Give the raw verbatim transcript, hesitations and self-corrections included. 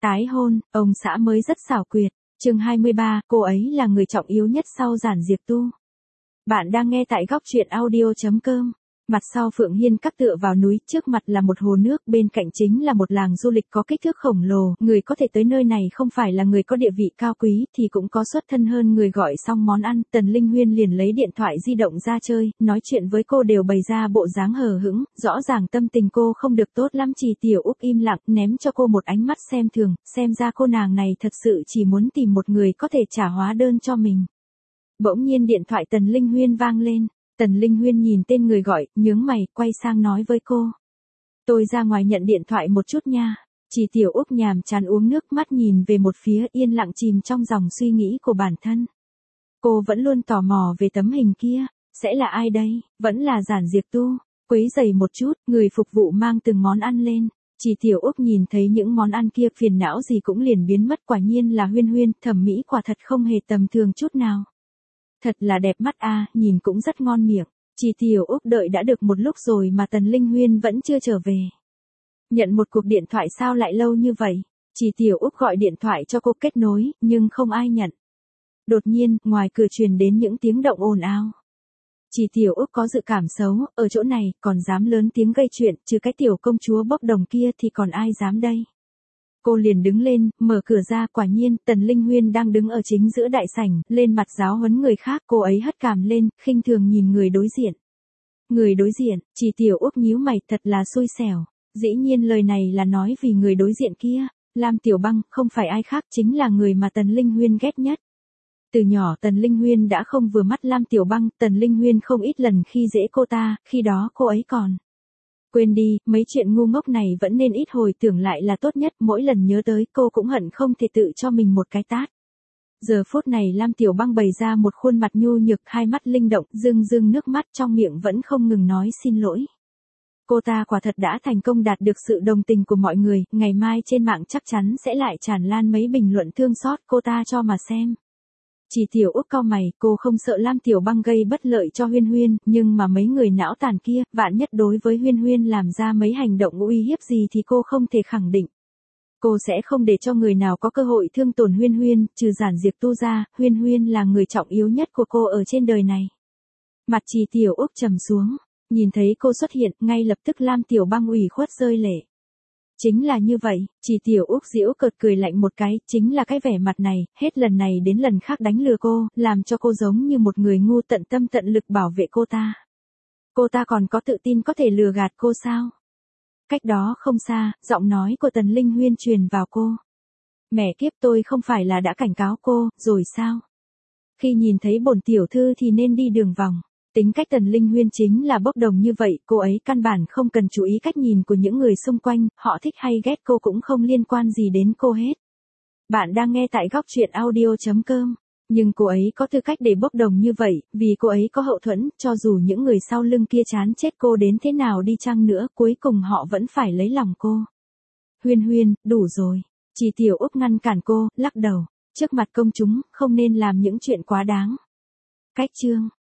Tái hôn, ông xã mới rất xảo quyệt. Chương hai mươi ba, cô ấy là người trọng yếu nhất sau Giản Diệp Tu. Bạn đang nghe tại góc truyện audio chấm com. Mặt sau Phượng Hiên các tựa vào núi, trước mặt là một hồ nước, bên cạnh chính là một làng du lịch có kích thước khổng lồ, người có thể tới nơi này không phải là người có địa vị cao quý, thì cũng có xuất thân hơn người. Gọi xong món ăn, Tần Linh Huyên liền lấy điện thoại di động ra chơi, nói chuyện với cô đều bày ra bộ dáng hờ hững, rõ ràng tâm tình cô không được tốt lắm. Chỉ Tiểu Úc im lặng, ném cho cô một ánh mắt xem thường, xem ra cô nàng này thật sự chỉ muốn tìm một người có thể trả hóa đơn cho mình. Bỗng nhiên điện thoại Tần Linh Huyên vang lên. Tần Linh Huyên nhìn tên người gọi, nhướng mày, quay sang nói với cô. Tôi ra ngoài nhận điện thoại một chút nha. Chỉ Tiểu Úc nhàm chán uống nước, mắt nhìn về một phía, yên lặng chìm trong dòng suy nghĩ của bản thân. Cô vẫn luôn tò mò về tấm hình kia. Sẽ là ai đây? Vẫn là Giản Diệp Tu. Quấy giày một chút, người phục vụ mang từng món ăn lên. Chỉ Tiểu Úc nhìn thấy những món ăn kia, phiền não gì cũng liền biến mất. Quả nhiên là Huyên Huyên, thẩm mỹ quả thật không hề tầm thường chút nào. Thật là đẹp mắt a, à, nhìn cũng rất ngon miệng. Chỉ Tiểu Úc đợi đã được một lúc rồi mà Tần Linh Huyên vẫn chưa trở về. Nhận một cuộc điện thoại sao lại lâu như vậy? Chỉ Tiểu Úc gọi điện thoại cho cô kết nối, nhưng không ai nhận. Đột nhiên, ngoài cửa truyền đến những tiếng động ồn ào. Chỉ Tiểu Úc có dự cảm xấu, ở chỗ này, còn dám lớn tiếng gây chuyện, trừ cái tiểu công chúa bốc đồng kia thì còn ai dám đây? Cô liền đứng lên, mở cửa ra, quả nhiên, Tần Linh Huyên đang đứng ở chính giữa đại sảnh, lên mặt giáo huấn người khác. Cô ấy hất cằm lên, khinh thường nhìn người đối diện. Người đối diện, Chỉ Tiểu Úc nhíu mày, thật là xui xẻo. Dĩ nhiên lời này là nói vì người đối diện kia, Lam Tiểu Băng, không phải ai khác, chính là người mà Tần Linh Huyên ghét nhất. Từ nhỏ Tần Linh Huyên đã không vừa mắt Lam Tiểu Băng, Tần Linh Huyên không ít lần khi dễ cô ta, khi đó cô ấy còn. Quên đi, mấy chuyện ngu ngốc này vẫn nên ít hồi tưởng lại là tốt nhất, mỗi lần nhớ tới cô cũng hận không thể tự cho mình một cái tát. Giờ phút này Lam Tiểu Băng bày ra một khuôn mặt nhu nhược, hai mắt linh động, rưng rưng nước mắt, trong miệng vẫn không ngừng nói xin lỗi. Cô ta quả thật đã thành công đạt được sự đồng tình của mọi người, ngày mai trên mạng chắc chắn sẽ lại tràn lan mấy bình luận thương xót cô ta cho mà xem. Chỉ Tiểu Úc cau mày, cô không sợ Lam Tiểu Băng gây bất lợi cho Huyên Huyên, nhưng mà mấy người não tàn kia, vạn nhất đối với Huyên Huyên làm ra mấy hành động uy hiếp gì thì cô không thể khẳng định. Cô sẽ không để cho người nào có cơ hội thương tổn Huyên Huyên, trừ Giản Diệp Tu ra, Huyên Huyên là người trọng yếu nhất của cô ở trên đời này. Mặt Chỉ Tiểu Úc trầm xuống, nhìn thấy cô xuất hiện, ngay lập tức Lam Tiểu Băng ủy khuất rơi lệ. Chính là như vậy, Chỉ Tiểu Úc giễu cợt cười lạnh một cái, chính là cái vẻ mặt này, hết lần này đến lần khác đánh lừa cô, làm cho cô giống như một người ngu, tận tâm tận lực bảo vệ cô ta. Cô ta còn có tự tin có thể lừa gạt cô sao? Cách đó không xa, giọng nói của Tần Linh Huyên truyền vào cô. Mẹ kiếp, tôi không phải là đã cảnh cáo cô, rồi sao? Khi nhìn thấy bổn tiểu thư thì nên đi đường vòng. Tính cách Tần Linh Huyên chính là bốc đồng như vậy, cô ấy căn bản không cần chú ý cách nhìn của những người xung quanh, họ thích hay ghét cô cũng không liên quan gì đến cô hết. Bạn đang nghe tại góc truyện audio chấm com. Nhưng cô ấy có tư cách để bốc đồng như vậy, vì cô ấy có hậu thuẫn, cho dù những người sau lưng kia chán chết cô đến thế nào đi chăng nữa, cuối cùng họ vẫn phải lấy lòng cô. Huyên Huyên, đủ rồi. Chỉ Tiểu Úc ngăn cản cô, lắc đầu. Trước mặt công chúng, không nên làm những chuyện quá đáng. Cách chương.